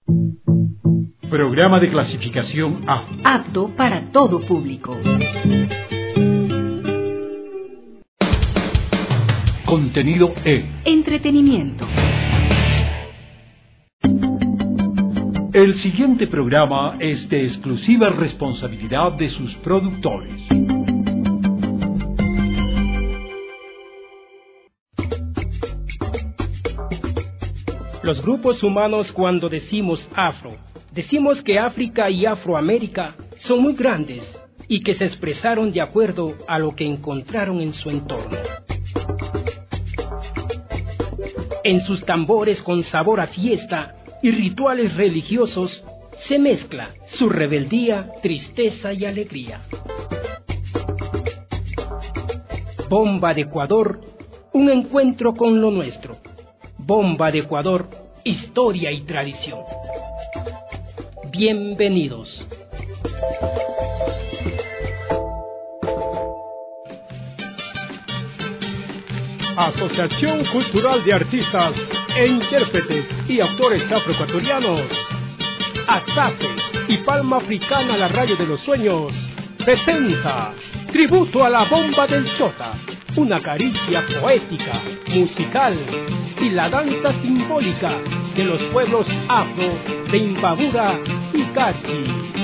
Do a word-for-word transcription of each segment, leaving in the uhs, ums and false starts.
Programa de clasificación A. Apto para todo público. Contenido E. Entretenimiento. El siguiente programa es de exclusiva responsabilidad de sus productores. Los grupos humanos, cuando decimos afro, decimos que África y Afroamérica son muy grandes y que se expresaron de acuerdo a lo que encontraron en su entorno. En sus tambores con sabor a fiesta y rituales religiosos se mezcla su rebeldía, tristeza y alegría. Bomba de Ecuador, un encuentro con lo nuestro. Bomba de Ecuador, historia y tradición. Bienvenidos. Asociación Cultural de Artistas e Intérpretes y Autores Afroecuatorianos, ASAFE y Palma Africana, la radio de los sueños, presenta Tributo a la Bomba del Chota, una caricia poética, musical y la danza simbólica de los pueblos afro de Imbabura y Cachi.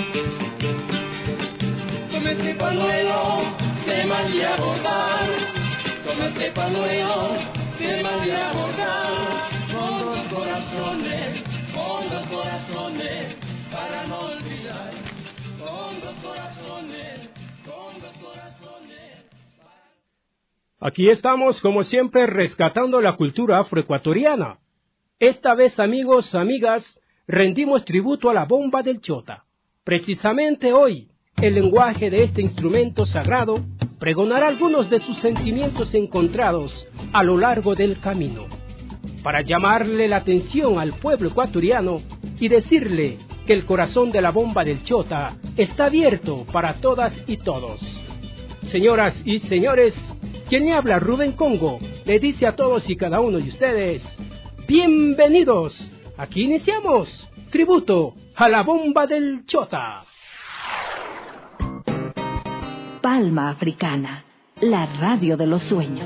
Tome este panuelo, te mandé a bordar. Tome este panuelo, te mandé a bordar. Con dos corazones, con dos corazones, para no olvidar. Con dos corazones, con dos corazones. Aquí estamos, como siempre, rescatando la cultura afroecuatoriana. Esta vez, amigos, amigas, rendimos tributo a la bomba del Chota. Precisamente hoy, el lenguaje de este instrumento sagrado pregonará algunos de sus sentimientos encontrados a lo largo del camino, para llamarle la atención al pueblo ecuatoriano y decirle que el corazón de la bomba del Chota está abierto para todas y todos. Señoras y señores, quien le habla, Rubén Congo, le dice a todos y cada uno de ustedes: bienvenidos. Aquí iniciamos tributo a la bomba del Chota. Palma Africana, la radio de los sueños.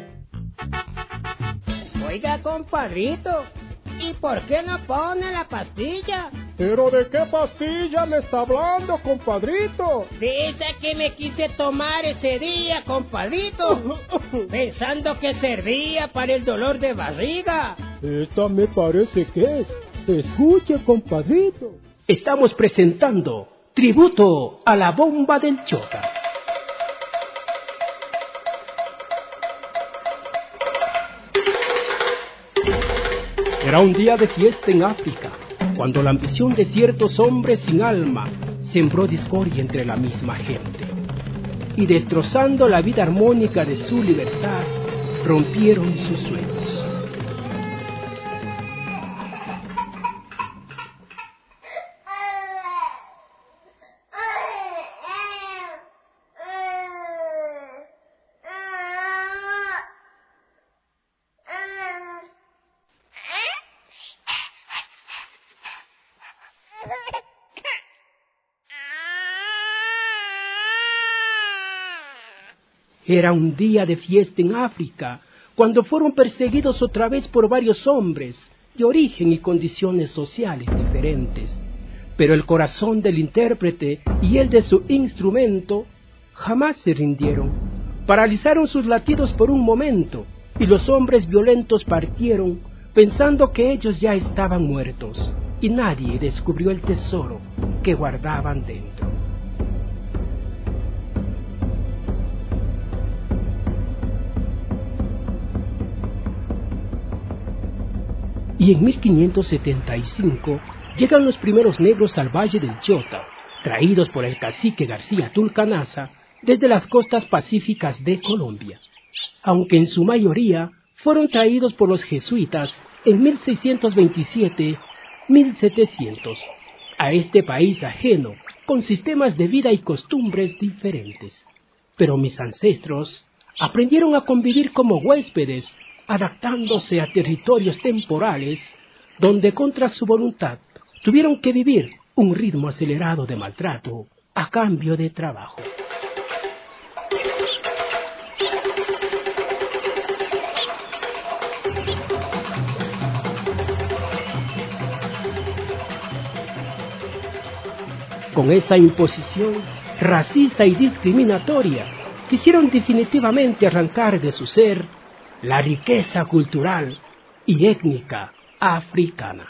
Oiga, compadrito, ¿y por qué no pone la pastilla? ¿Pero de qué pastilla me está hablando, compadrito? Dice que me quise tomar ese día, compadrito, pensando que servía para el dolor de barriga. Esta me parece que es. Escuche, compadrito. Estamos presentando tributo a la bomba del Chota. Era un día de fiesta en África, cuando la ambición de ciertos hombres sin alma sembró discordia entre la misma gente. Y destrozando la vida armónica de su libertad, rompieron sus sueños. Era un día de fiesta en África, cuando fueron perseguidos otra vez por varios hombres de origen y condiciones sociales diferentes. Pero el corazón del intérprete y el de su instrumento jamás se rindieron. Paralizaron sus latidos por un momento y los hombres violentos partieron pensando que ellos ya estaban muertos y nadie descubrió el tesoro que guardaban dentro. Y en mil quinientos setenta y cinco llegan los primeros negros al Valle del Chota, traídos por el cacique García Tulcanaza desde las costas pacíficas de Colombia, aunque en su mayoría fueron traídos por los jesuitas en mil seiscientos veintisiete a mil setecientos, a este país ajeno, con sistemas de vida y costumbres diferentes. Pero mis ancestros aprendieron a convivir como huéspedes, adaptándose a territorios temporales donde contra su voluntad tuvieron que vivir un ritmo acelerado de maltrato a cambio de trabajo. Con esa imposición racista y discriminatoria, quisieron definitivamente arrancar de su ser la riqueza cultural y étnica africana.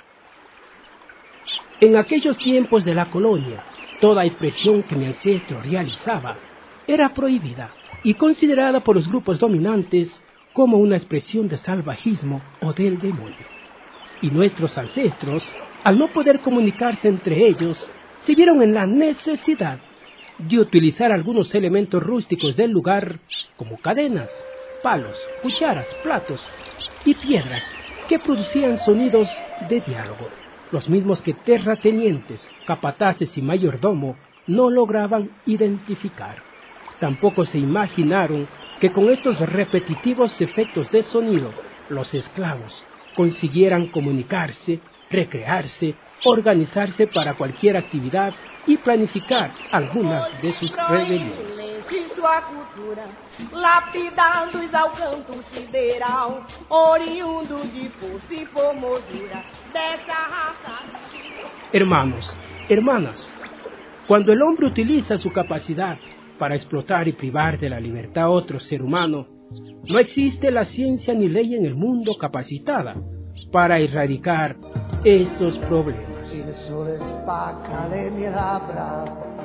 En aquellos tiempos de la colonia, toda expresión que mi ancestro realizaba era prohibida y considerada por los grupos dominantes como una expresión de salvajismo o del demonio. Y nuestros ancestros, al no poder comunicarse entre ellos, se vieron en la necesidad de utilizar algunos elementos rústicos del lugar, como cadenas, palos, cucharas, platos y piedras que producían sonidos de diálogo, los mismos que terratenientes, capataces y mayordomo no lograban identificar. Tampoco se imaginaron que con estos repetitivos efectos de sonido, los esclavos consiguieran comunicarse, recrearse, organizarse para cualquier actividad y planificar algunas de sus rebeliones. Hermanos, hermanas, cuando el hombre utiliza su capacidad para explotar y privar de la libertad a otro ser humano, no existe la ciencia ni ley en el mundo capacitada para erradicar estos problemas. Il sole spacca le mie labbra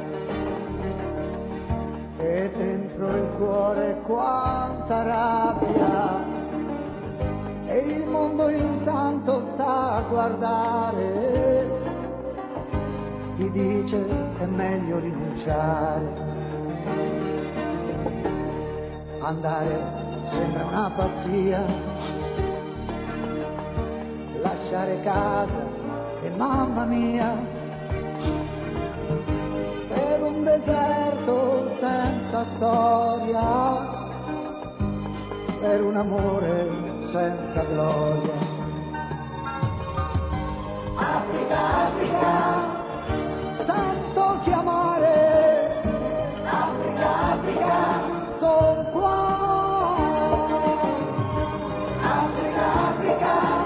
e dentro il cuore quanta rabbia, e il mondo intanto sta a guardare, ti dice è meglio rinunciare, andare sembra una pazzia, lasciare casa e mamma mia, per un deserto senza storia, per un amore senza gloria. Africa, Africa, sento chiamare, Africa, Africa, son qua. Africa, Africa,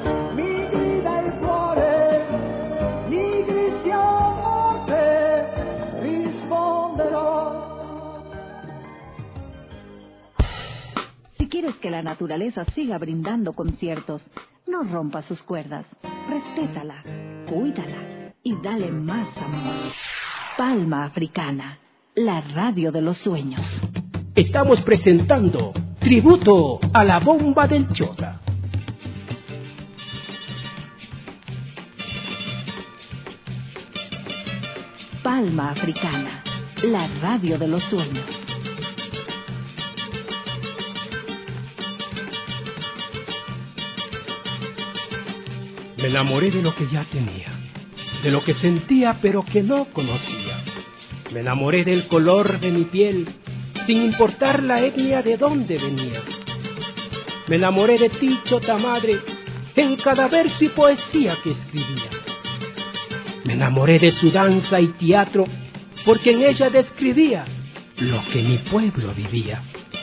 quieres que la naturaleza siga brindando conciertos, no rompas sus cuerdas, respétala, cuídala y dale más amor. Palma Africana, la radio de los sueños. Estamos presentando Tributo a la Bomba del Chota. Palma Africana, la radio de los sueños. Me enamoré de lo que ya tenía, de lo que sentía pero que no conocía. Me enamoré del color de mi piel, sin importar la etnia de dónde venía. Me enamoré de ti, Chota Madre, en cada verso y poesía que escribía. Me enamoré de su danza y teatro, porque en ella describía lo que mi pueblo vivía.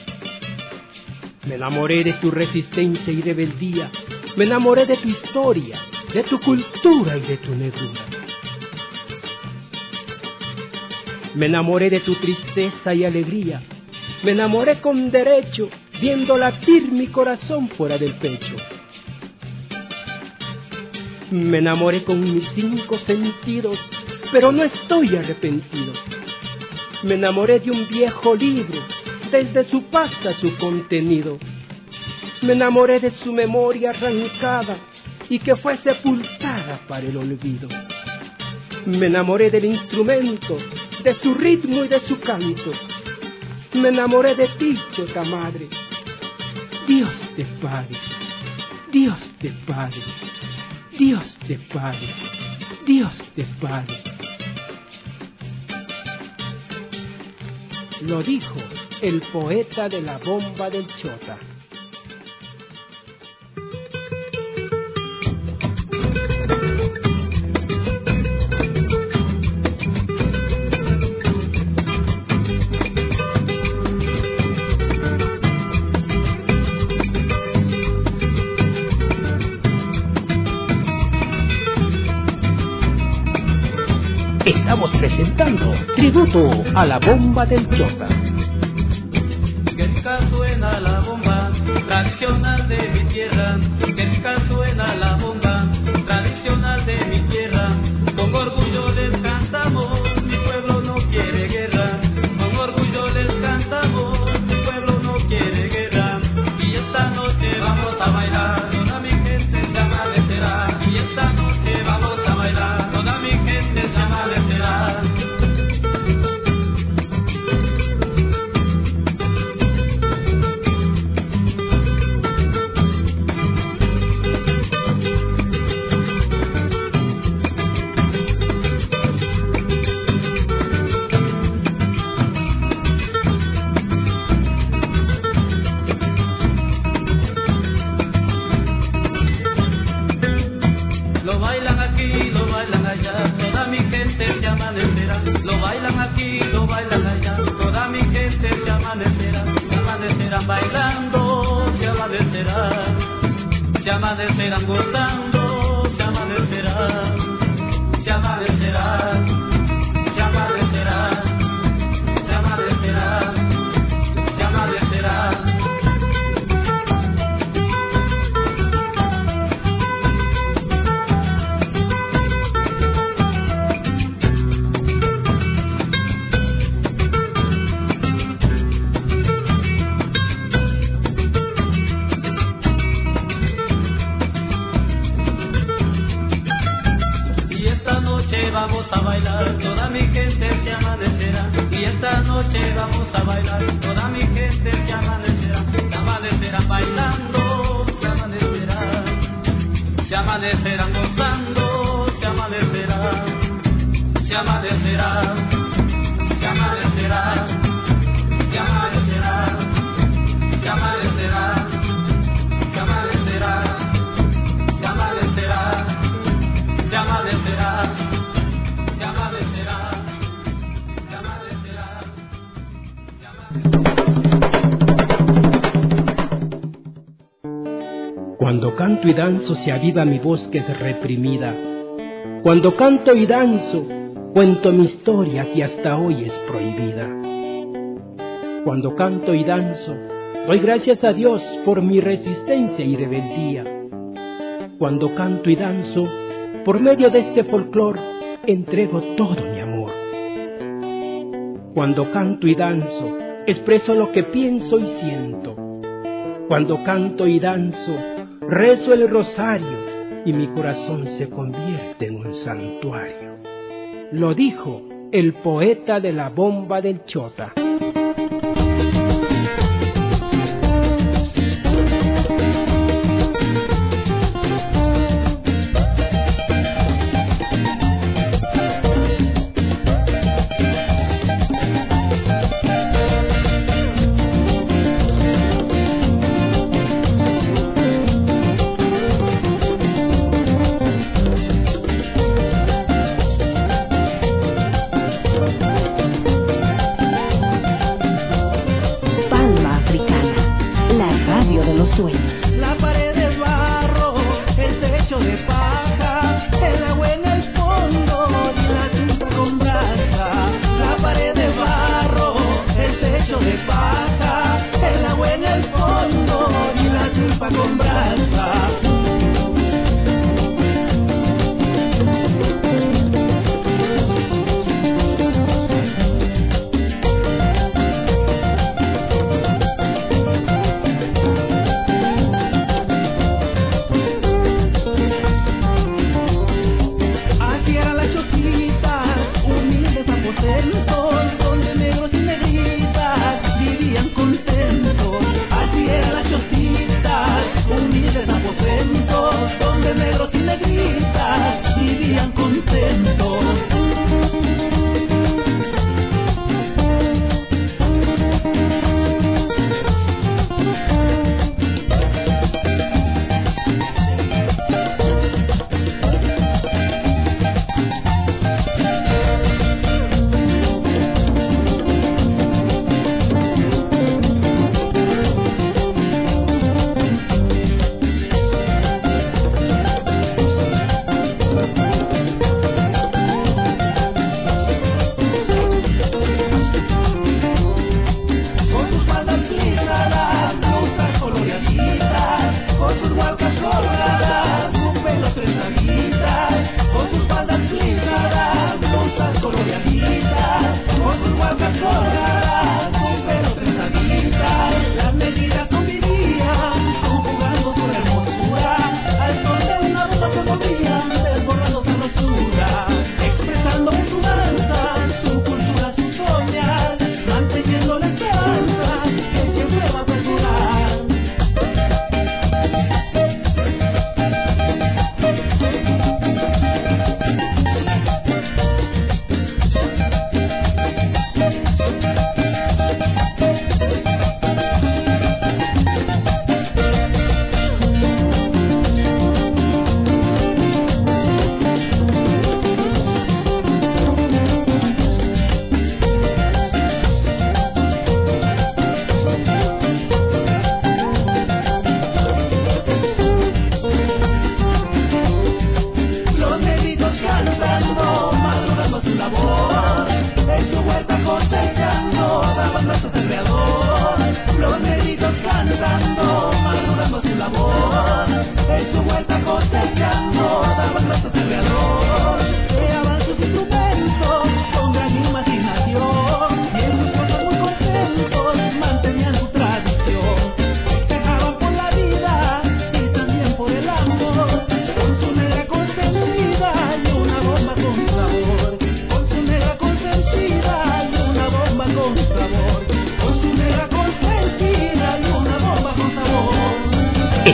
Me enamoré de tu resistencia y rebeldía. Me enamoré de tu historia, de tu cultura y de tu negrura. Me enamoré de tu tristeza y alegría. Me enamoré con derecho, viendo latir mi corazón fuera del pecho. Me enamoré con mis cinco sentidos, pero no estoy arrepentido. Me enamoré de un viejo libro, desde su pasta su contenido. Me enamoré de su memoria arrancada y que fue sepultada para el olvido. Me enamoré del instrumento, de su ritmo y de su canto. Me enamoré de ti, Chota Madre. Dios te pague, Dios te pague, Dios te pague, Dios te pague. Lo dijo el poeta de la bomba del Chota. estamos presentando Tributo a la Bomba del Chota. Que rica suena la bomba tradicional de mi tierra, que rica suena la bomba tradicional de mi tierra. Con orgullo les cantamos, mi pueblo no quiere guerra. Con orgullo les cantamos, mi pueblo no quiere guerra. Y esta noche vamos a bailar, toda mi gente se amanecerá. Y esta noche vamos a bailar, toda mi gente se amanecerá. Lo bailan aquí, lo bailan allá, toda mi gente se amanecerá. Lo bailan aquí, lo bailan allá, toda mi gente se amanecerá. Se amanecerán bailando, se amanecerán, se amanecerán gozando, se amanecerán, se amanecerán, se amanecerán, se amanecerán, se amanecerán. Vamos a bailar, toda mi gente se amanecerá. Y esta noche vamos a bailar, toda mi gente se amanecerá. Se amanecerán bailando, se amanecerán, se amanecerán gozando, se amanecerán, se amanecerán, se amanecerán, se amanecerán, se amanecerán, se amanecerán, se amanecerán, se amanecerán. Cuando canto y danzo se aviva mi voz que es reprimida. Cuando canto y danzo, cuento mi historia que hasta hoy es prohibida. Cuando canto y danzo, doy gracias a Dios por mi resistencia y rebeldía. Cuando canto y danzo, por medio de este folclor, entrego todo mi amor. Cuando canto y danzo, expreso lo que pienso y siento. Cuando canto y danzo, rezo el rosario y mi corazón se convierte en un santuario. Lo dijo el poeta de la bomba del Chota.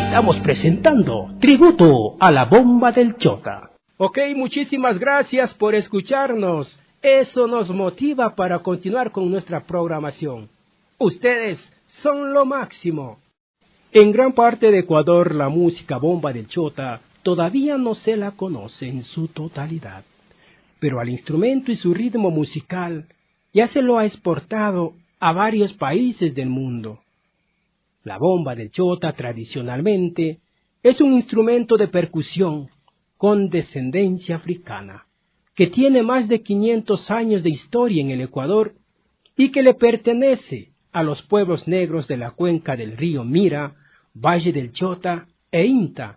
Estamos presentando Tributo a la Bomba del Chota. Ok, muchísimas gracias por escucharnos. Eso nos motiva para continuar con nuestra programación. Ustedes son lo máximo. En gran parte de Ecuador la música bomba del Chota todavía no se la conoce en su totalidad, pero al instrumento y su ritmo musical ya se lo ha exportado a varios países del mundo. La bomba del Chota tradicionalmente es un instrumento de percusión con descendencia africana, que tiene más de quinientos años de historia en el Ecuador y que le pertenece a los pueblos negros de la cuenca del río Mira, Valle del Chota e Inta.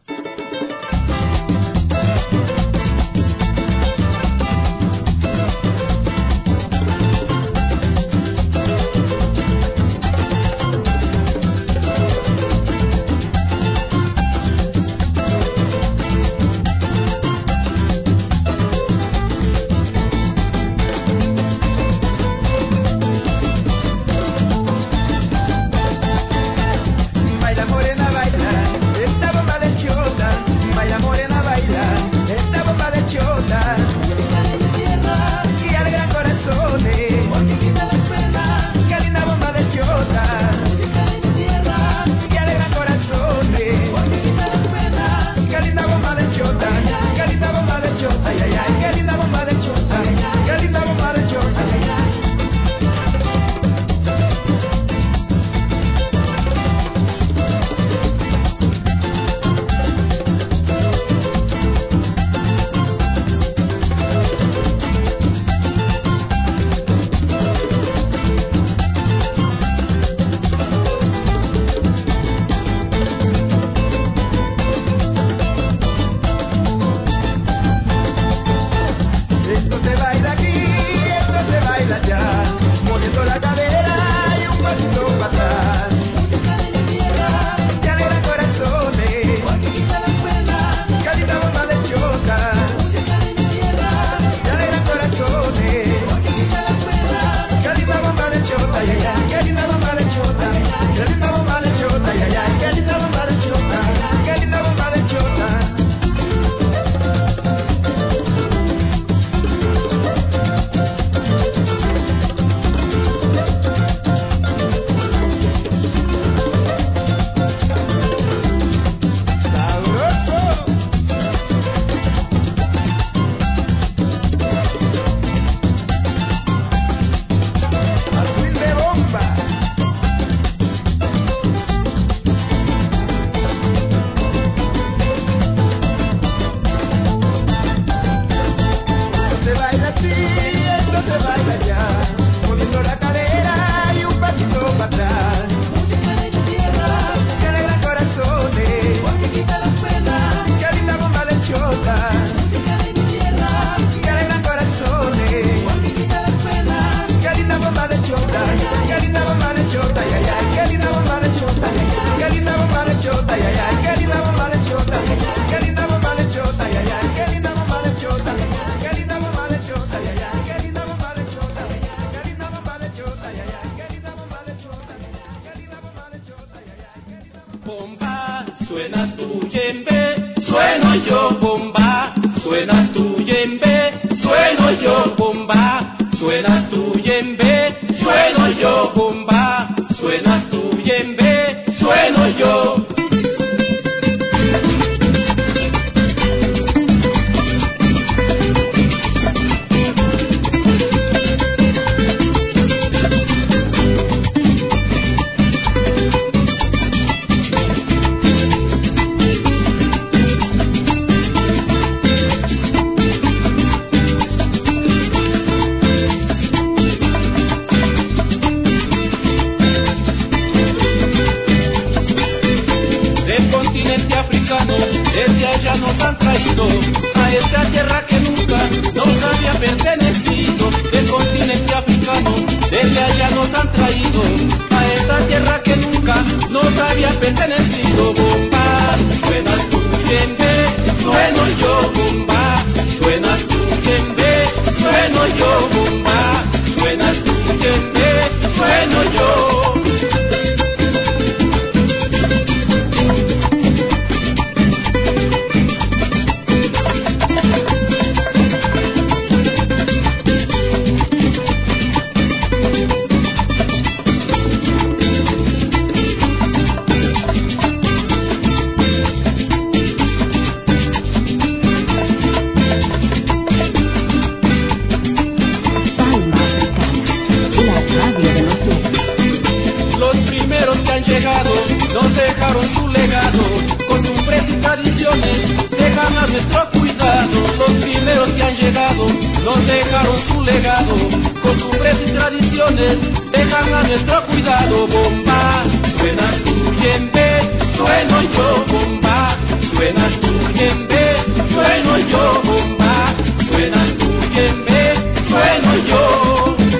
un legado, costumbres y tradiciones dejan a nuestro cuidado. Bomba, suena tu yembe, sueno yo, bomba, suena tu yembe, sueno yo, bomba, suena tu yembe, sueno yo.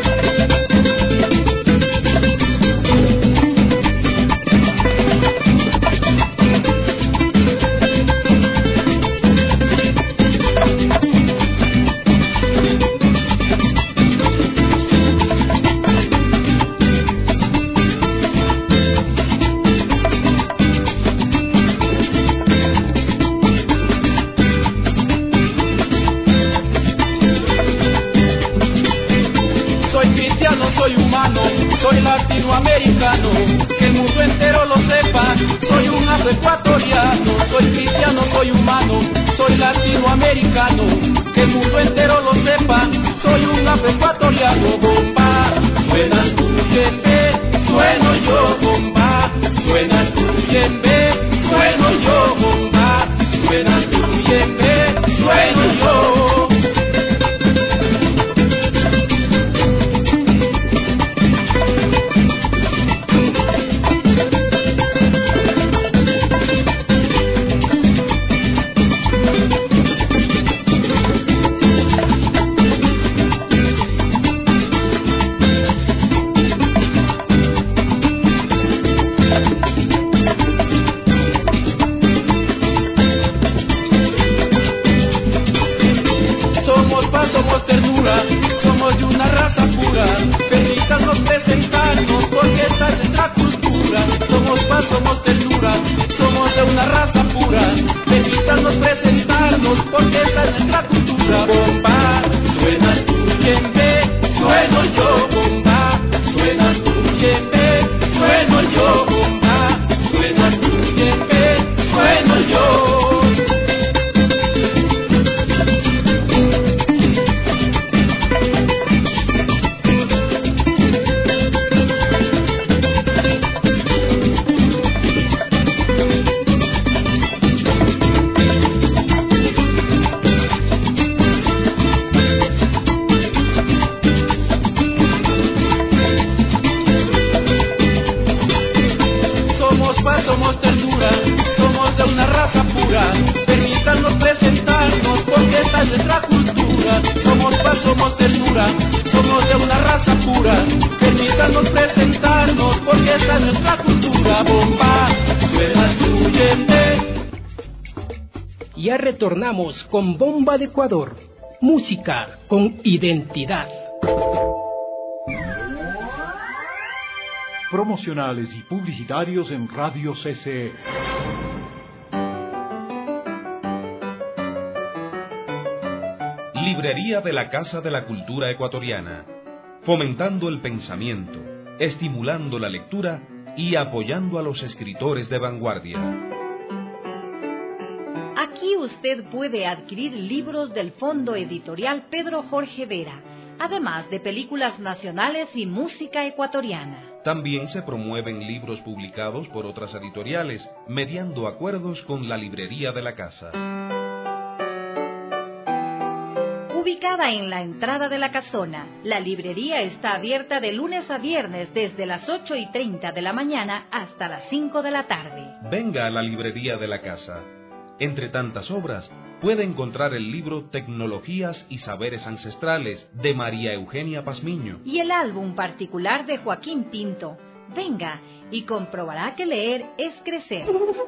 Soy latinoamericano, que el mundo entero lo sepa, soy un afroecuatoriano, soy cristiano, soy humano, soy latinoamericano, que el mundo entero lo sepa, soy un afroecuatoriano. Bomba, suena tu yembe, sueno yo, bomba, suena tu yembe, sueno yo, bomba, suena tu yembe, sueno yo. Somos de una raza pura, permítanos presentarnos porque esta es nuestra cultura. Somos paz, somos ternura, somos de una raza pura, permítanos presentarnos porque esta es nuestra cultura. Bomba, suena tu yembe, sueno yo, bomba, suena tu yembe, sueno yo, bomba, suena tu yembe, sueno yo. Somos ternura, somos de una raza pura, permítanos presentarnos porque esta es nuestra cultura. Somos paz, somos ternura, somos de una raza pura, permítanos presentarnos porque esta es nuestra cultura. Bomba, suena tu yembe. Ya retornamos con Bomba de Ecuador, música con identidad. Promocionales y publicitarios en Radio C C E. Librería de la Casa de la Cultura Ecuatoriana, fomentando el pensamiento, estimulando la lectura y apoyando a los escritores de vanguardia. Aquí usted puede adquirir libros del Fondo Editorial Pedro Jorge Vera, además de películas nacionales y música ecuatoriana. También se promueven libros publicados por otras editoriales, mediando acuerdos con la librería de la casa. Ubicada en la entrada de la casona, la librería está abierta de lunes a viernes desde las ocho y treinta de la mañana hasta las cinco de la tarde. Venga a la librería de la casa. Entre tantas obras, puede encontrar el libro Tecnologías y Saberes Ancestrales de María Eugenia Pazmiño y el álbum particular de Joaquín Pinto. Venga y comprobará que leer es crecer.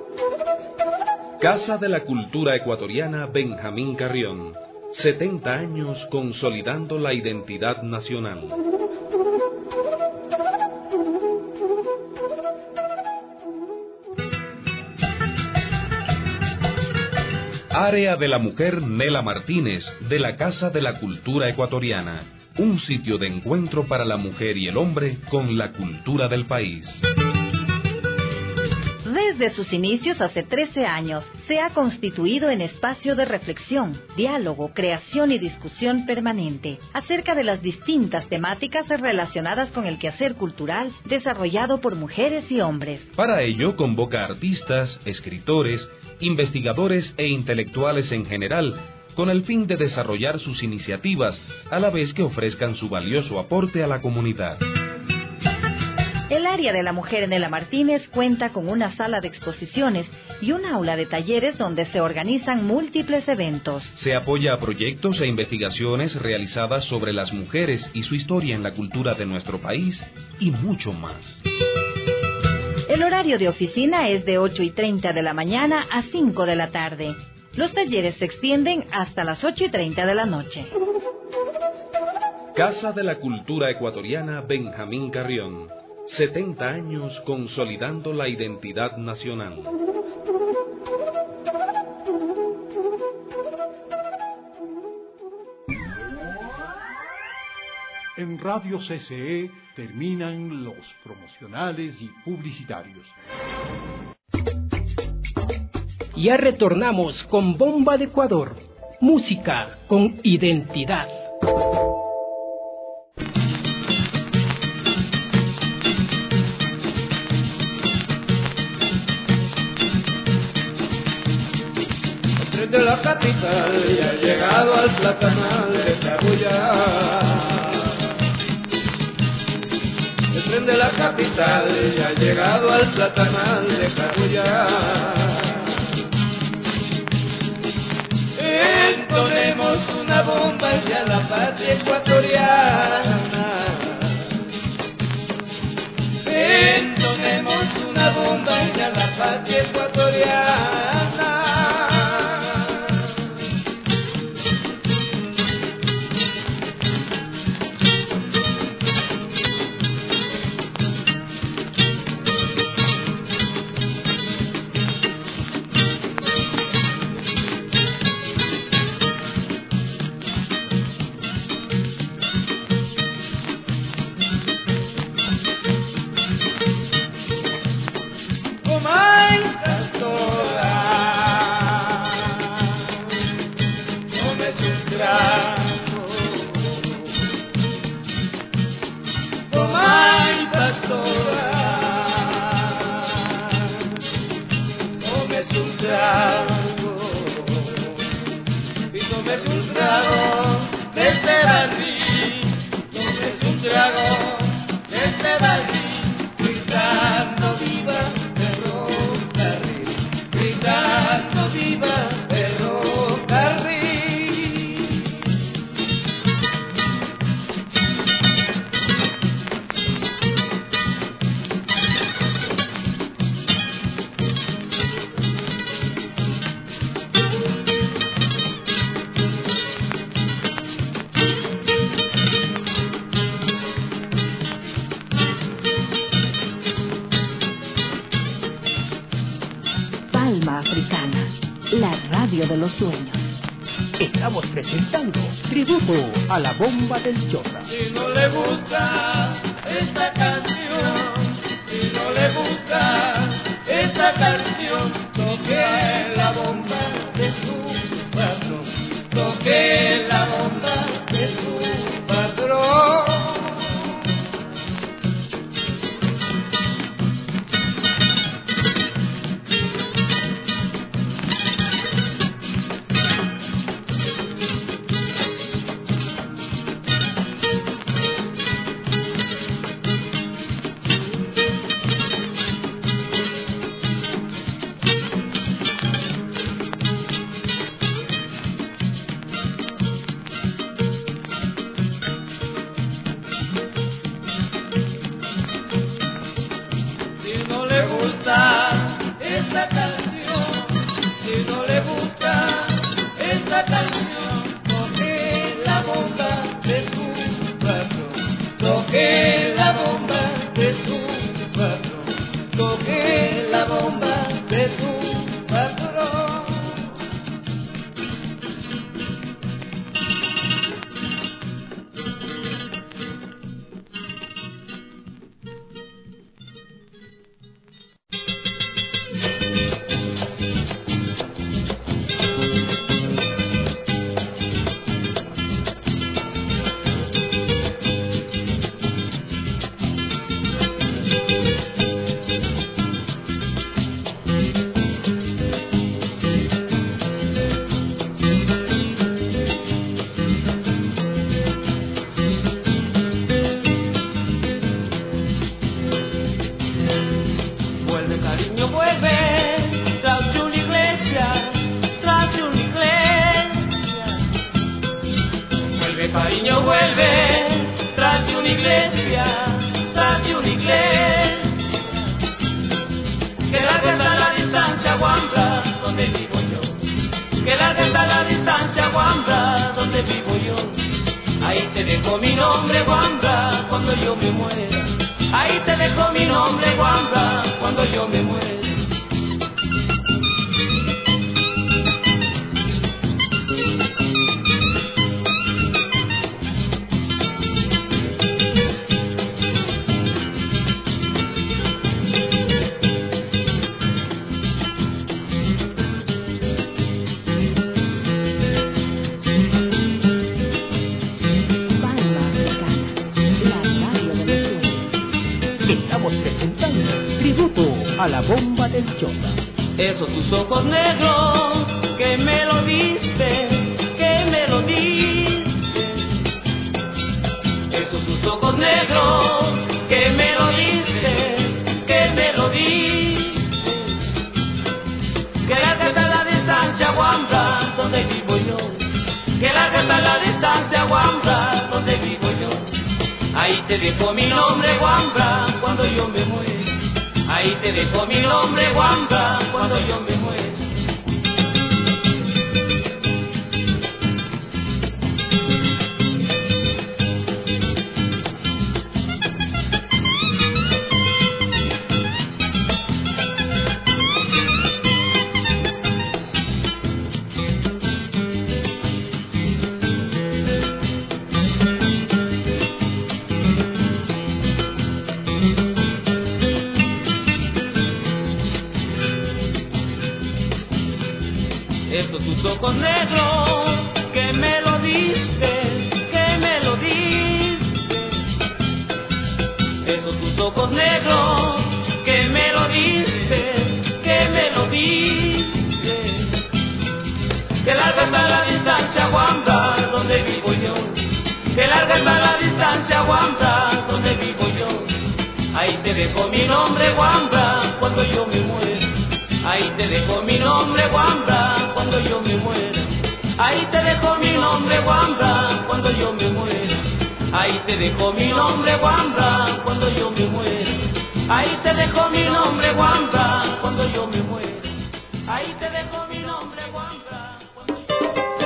Casa de la Cultura Ecuatoriana Benjamín Carrión. setenta años consolidando la identidad nacional. Área de la Mujer Nela Martínez, de la Casa de la Cultura Ecuatoriana. Un sitio de encuentro para la mujer y el hombre con la cultura del país. Desde sus inicios hace trece años, se ha constituido en espacio de reflexión, diálogo, creación y discusión permanente acerca de las distintas temáticas relacionadas con el quehacer cultural desarrollado por mujeres y hombres. Para ello convoca artistas, escritores, investigadores e intelectuales en general con el fin de desarrollar sus iniciativas, a la vez que ofrezcan su valioso aporte a la comunidad. El área de la mujer en Nela Martínez cuenta con una sala de exposiciones y un aula de talleres donde se organizan múltiples eventos. Se apoya a proyectos e investigaciones realizadas sobre las mujeres y su historia en la cultura de nuestro país y mucho más. El horario de oficina es de ocho y treinta de la mañana a cinco de la tarde. Los talleres se extienden hasta las ocho y treinta de la noche. Casa de la Cultura Ecuatoriana Benjamín Carrión. setenta años consolidando la identidad nacional. En Radio C C E terminan los promocionales y publicitarios. Ya retornamos con Bomba de Ecuador, música con identidad. De la capital y ha llegado al platanal de Cabuya. El tren de la capital y ha llegado al platanal de Cabuya. Entonemos una bomba hacia la patria ecuatoriana. Entonemos una bomba hacia la patria ecuatoriana. De los sueños. Estamos presentando tributo a la bomba del Chota. Si no le gusta esta canción, si no le gusta esta canción, toque la bomba de su patrón, toque la bomba de su patrón. cariño vuelve tras de una iglesia, tras de una iglesia. Que larga está la distancia, Guambra, donde vivo yo. Que larga está la distancia, Guambra, donde vivo yo. Ahí te dejo mi nombre, Guambra, cuando yo me muera. Ahí te dejo mi nombre, Guambra, cuando yo me muera. A la bomba del Chota. Esos tus ojos negros que me lo diste, que me lo diste. Esos tus ojos negros que me lo diste, que me lo diste. Que larga está la distancia, Guambra, donde vivo yo. Que larga está la distancia, Guambra, donde vivo yo. Ahí te dejo mi nombre, Guambra, cuando yo me muera. Ahí te dejo mi nombre, Guambra, cuando yo me muera. Ojos negros que me lo diste, que me lo diste. Esos tus ojos negros que me lo diste, que me lo diste. Que larga está la distancia, Guambra, donde vivo yo. Que larga está la distancia, Guambra, donde vivo yo. Ahí te dejo mi nombre, Guambra, cuando yo me muera. Ahí te dejo mi nombre, Guambra, cuando yo me muera. Ahí te dejo mi nombre, Guambra, cuando yo me muera. Ahí te dejo mi nombre, Guambra, cuando yo me muera. Ahí te dejo mi nombre, Guambra, cuando yo me muera. Ahí te dejo mi nombre, Guambra, cuando yo me muera.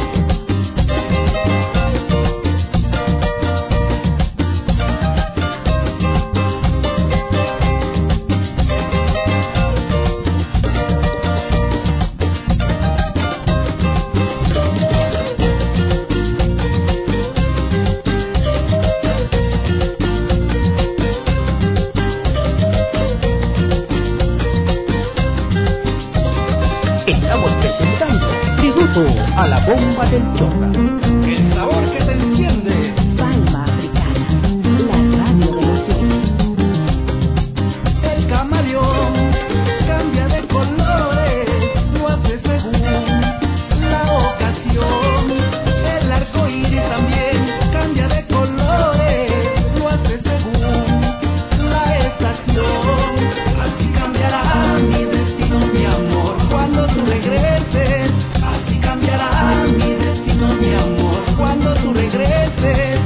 A la bomba del Chota. El sabor que te enciende. Palma Africana, la radio de los cielos. El camaleón cambia de colores, lo hace según la ocasión. El arco iris también cambia de colores, lo hace según la estación. Así cambiará mi destino, mi amor, cuando tú regreses. Así cambiará mi destino, mi amor, cuando tú regreses.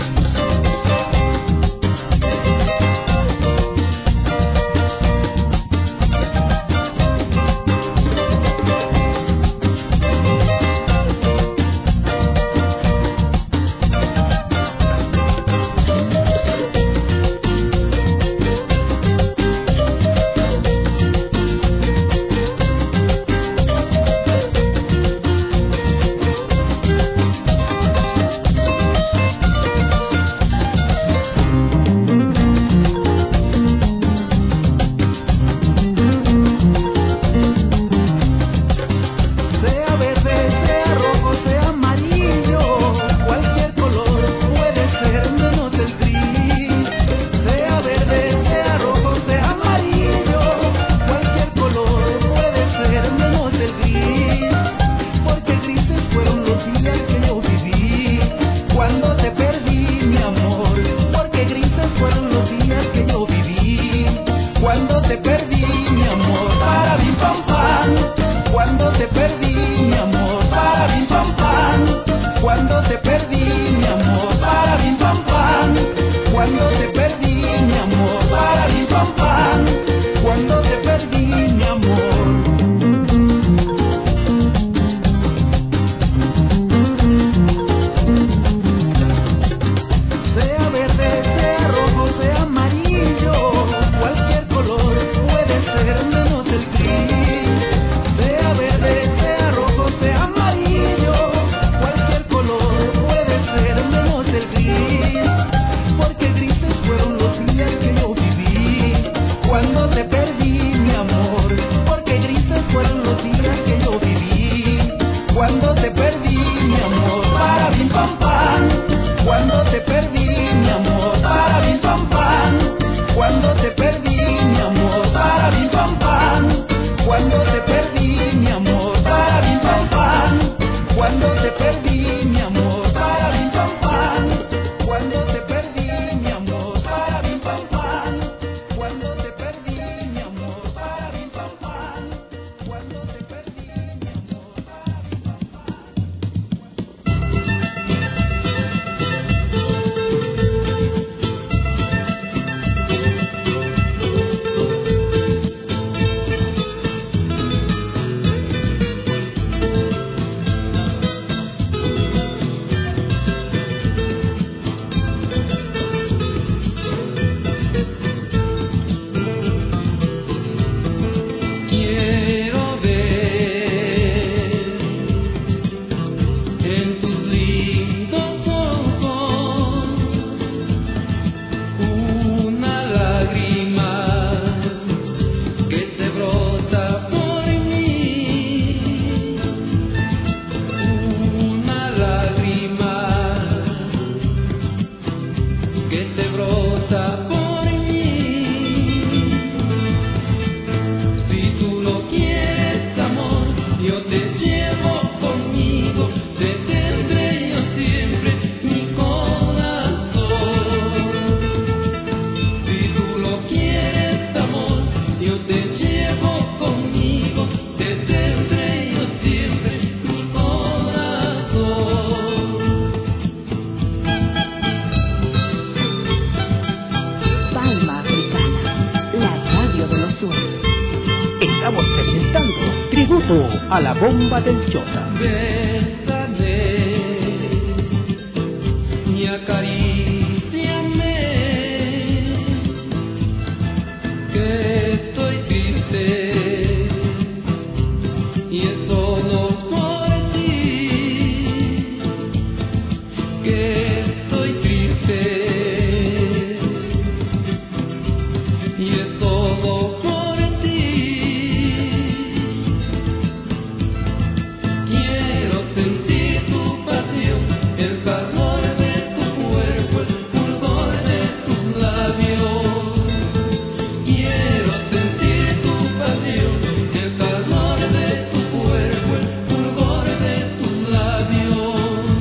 siempre brota por mí. Si tú lo quieres, amor, yo te llevo conmigo, te tendré yo siempre mi corazón. Si tú lo quieres, amor, yo te llevo conmigo, te tendré yo siempre mi corazón. Palma Africana, la radio de los sueños. Estamos presentando tributo a la bomba del Chota. Bésame y acaríciame, que estoy triste y es solo por ti, que estoy triste y es solo por ti. Quiero sentir tu pasión, el calor de tu cuerpo, el fulgor de tus labios. Quiero sentir tu pasión, el calor de tu cuerpo, el fulgor de tus labios.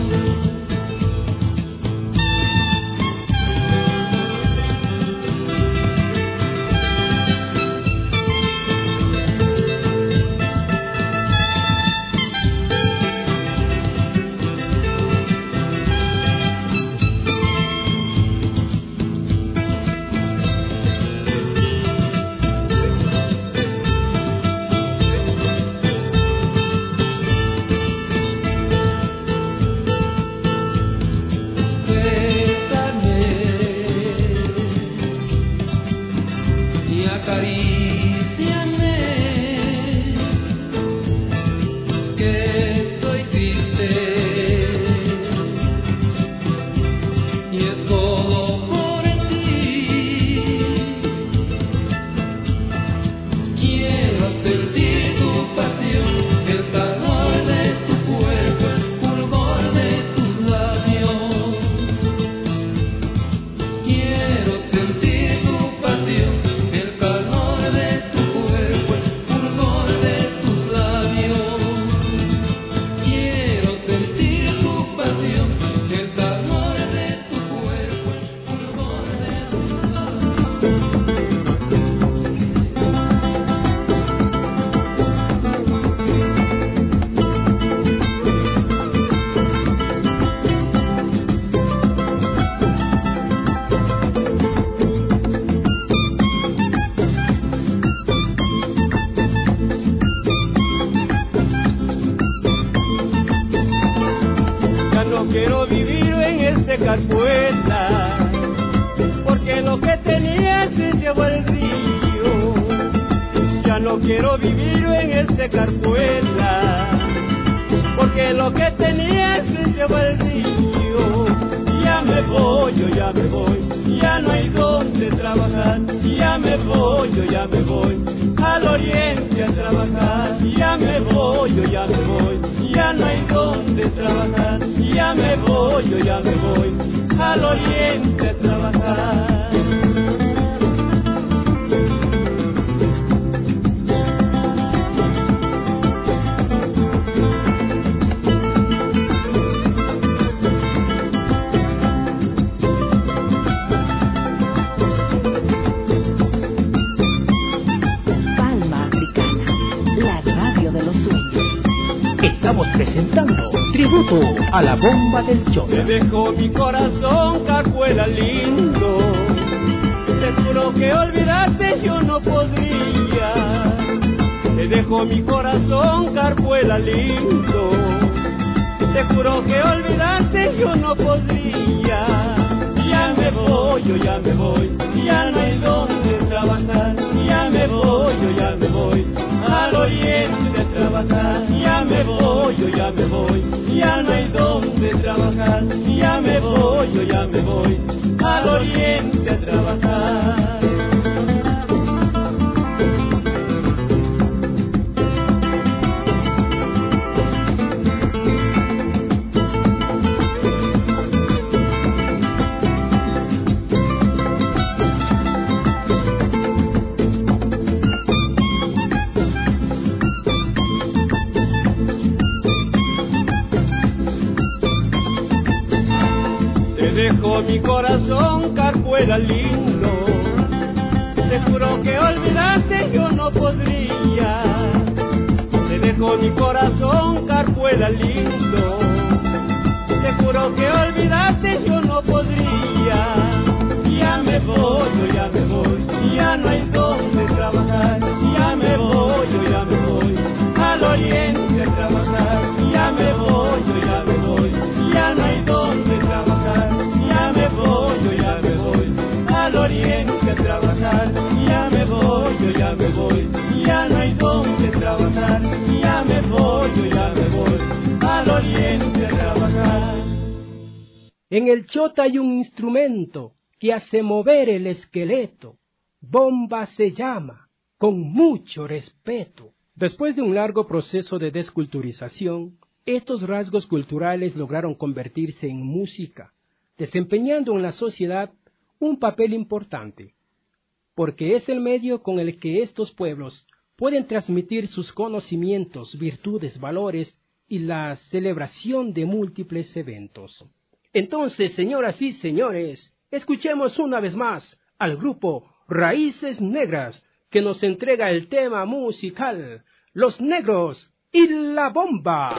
Bésame y acaríciame, que estoy triste y es solo por ti. Quiero sentir tu pasión, el calor de tu cuerpo, el fulgor de tus labios. Quiero sentir tu pasión, el calor de tu cuerpo, el fulgor de tus labios. Quiero sentir tu pasión, el calor de tu cuerpo, el fulgor de tus labios. Ya no quiero vivir en este carpuela, porque lo que tenía se llevó el río. Ya no quiero vivir en este carpuela, porque lo que tenía se llevó el río. Ya me voy, yo ya me voy, ya no hay donde trabajar. Ya me voy, yo ya me voy, al oriente a trabajar. Ya me voy, yo ya me voy, ya no hay donde trabajar. Ya me voy, yo ya me voy, al oriente a trabajar. Palma Africana, la radio de los sueños. Estamos presentando tributo a la bomba del Te Chota. dejo mi corazón, carpuela lindo. Te juro que olvidarte yo no podría. Te dejo mi corazón, carpuela lindo. Te juro que olvidarte yo no podría. Ya me voy, yo ya me voy, ya no hay donde trabajar. Ya me voy, yo ya me voy, al oriente a trabajar. Ya me voy, yo ya me voy, ya no hay donde trabajar. Ya me voy, yo ya me voy, al oriente a trabajar. dejó mi corazón, Carpuela lindo. Te juro que olvidarte yo no podría. Te dejó mi corazón, Carpuela lindo. Te juro que olvidarte yo no podría. Ya me voy, yo ya me voy, ya no hay donde trabajar. Ya me voy, yo ya me voy, al oriente a trabajar. Ya me voy, yo ya me voy, ya no hay donde trabajar. Ya me voy, yo ya me voy, al oriente a trabajar. Ya me voy, yo ya me voy, ya no hay donde trabajar. Ya me voy, yo ya me voy, al oriente a trabajar. En el chota hay un instrumento que hace mover el esqueleto. Bomba se llama, con mucho respeto. Después de un largo proceso de desculturización, estos rasgos culturales lograron convertirse en música, desempeñando en la sociedad un papel importante, porque es el medio con el que estos pueblos pueden transmitir sus conocimientos, virtudes, valores y la celebración de múltiples eventos. Entonces, señoras y señores, escuchemos una vez más al grupo Raíces Negras, que nos entrega el tema musical Los Negros y la Bomba.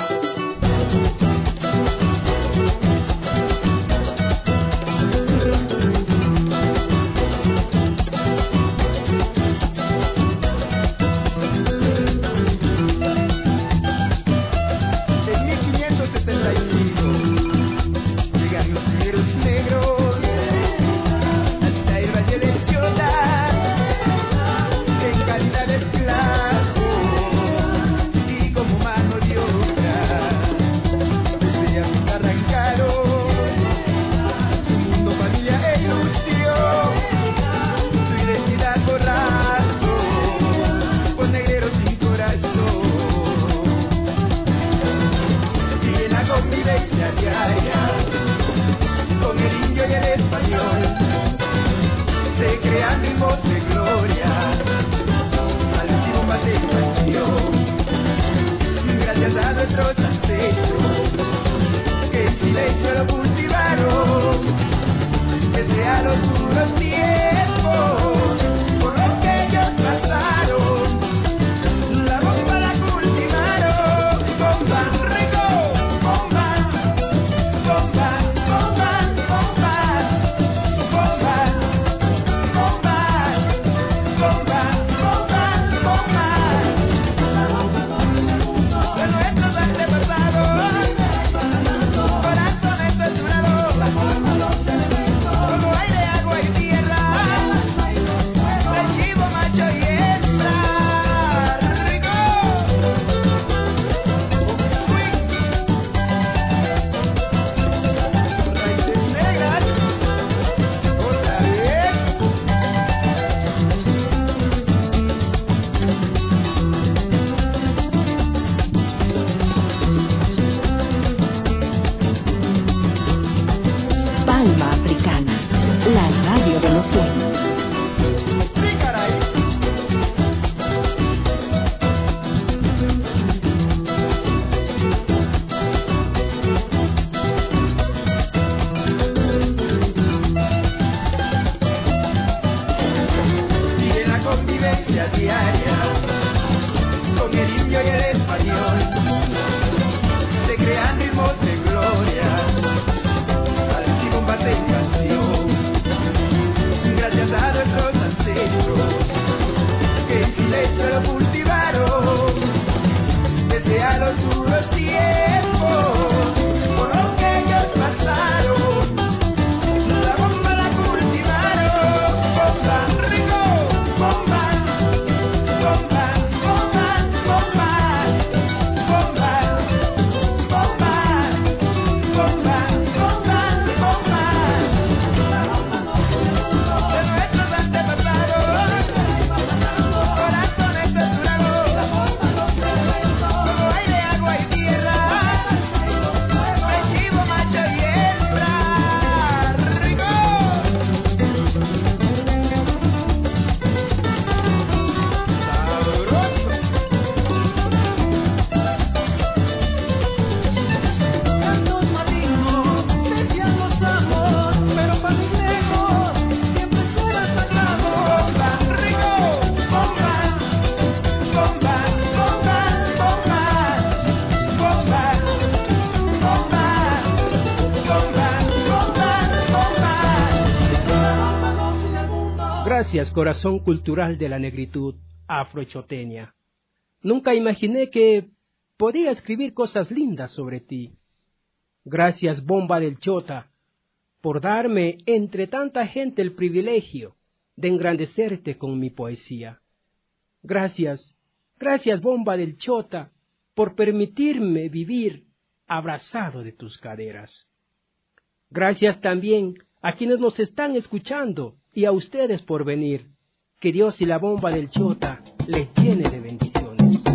Gracias, corazón cultural de la negritud afrochoteña. Nunca imaginé que podía escribir cosas lindas sobre ti. Gracias, bomba del Chota, por darme entre tanta gente el privilegio de engrandecerte con mi poesía. Gracias, gracias, bomba del Chota, por permitirme vivir abrazado de tus caderas. Gracias también a quienes nos están escuchando y a ustedes por venir. Que Dios y la bomba del Chota les llene de bendiciones.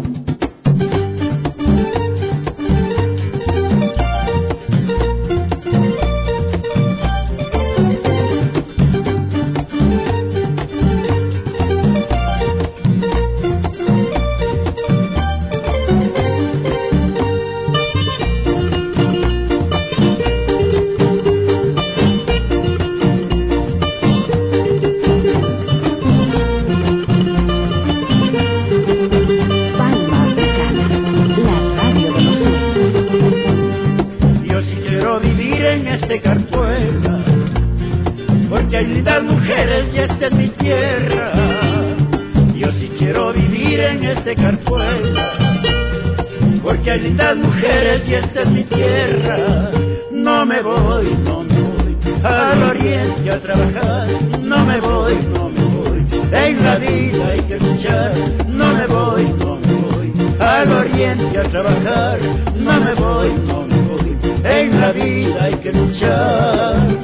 Lindas mujeres y esta es mi tierra. No me voy, no me voy al oriente a trabajar. No me voy, no me voy. En la vida hay que luchar. No me voy, no me voy al oriente a trabajar. No me voy, no me voy. En la vida hay que luchar.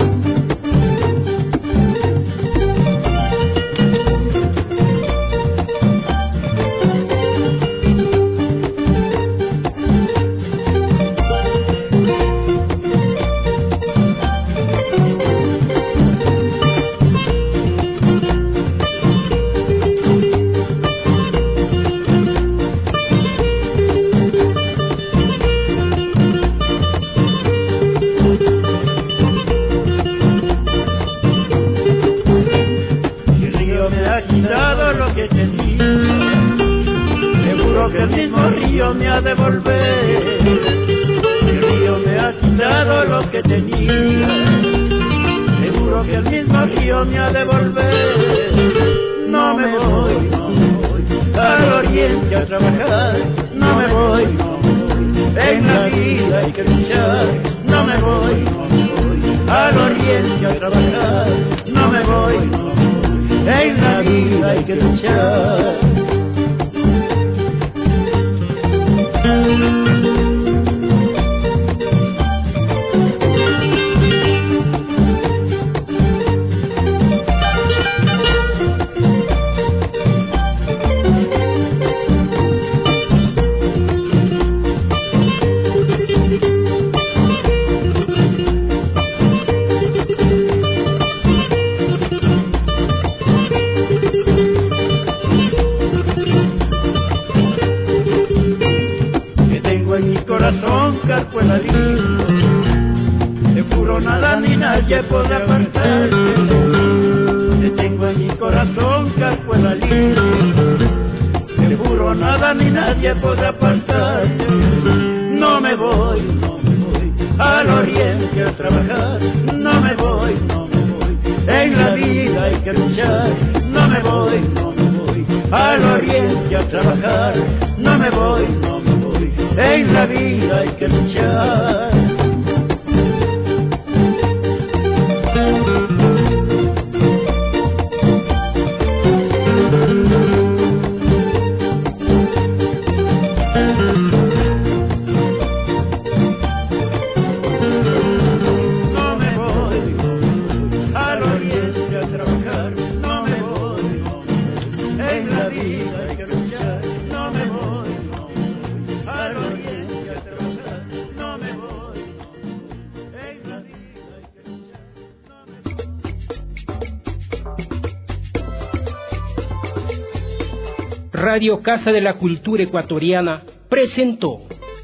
Radio Casa de la Cultura Ecuatoriana presentó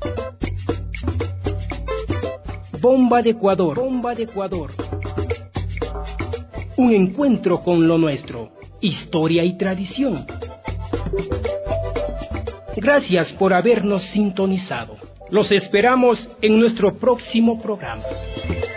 Bomba de Ecuador, Bomba de Ecuador. Un encuentro con lo nuestro, historia y tradición. Gracias por habernos sintonizado. Los esperamos en nuestro próximo programa.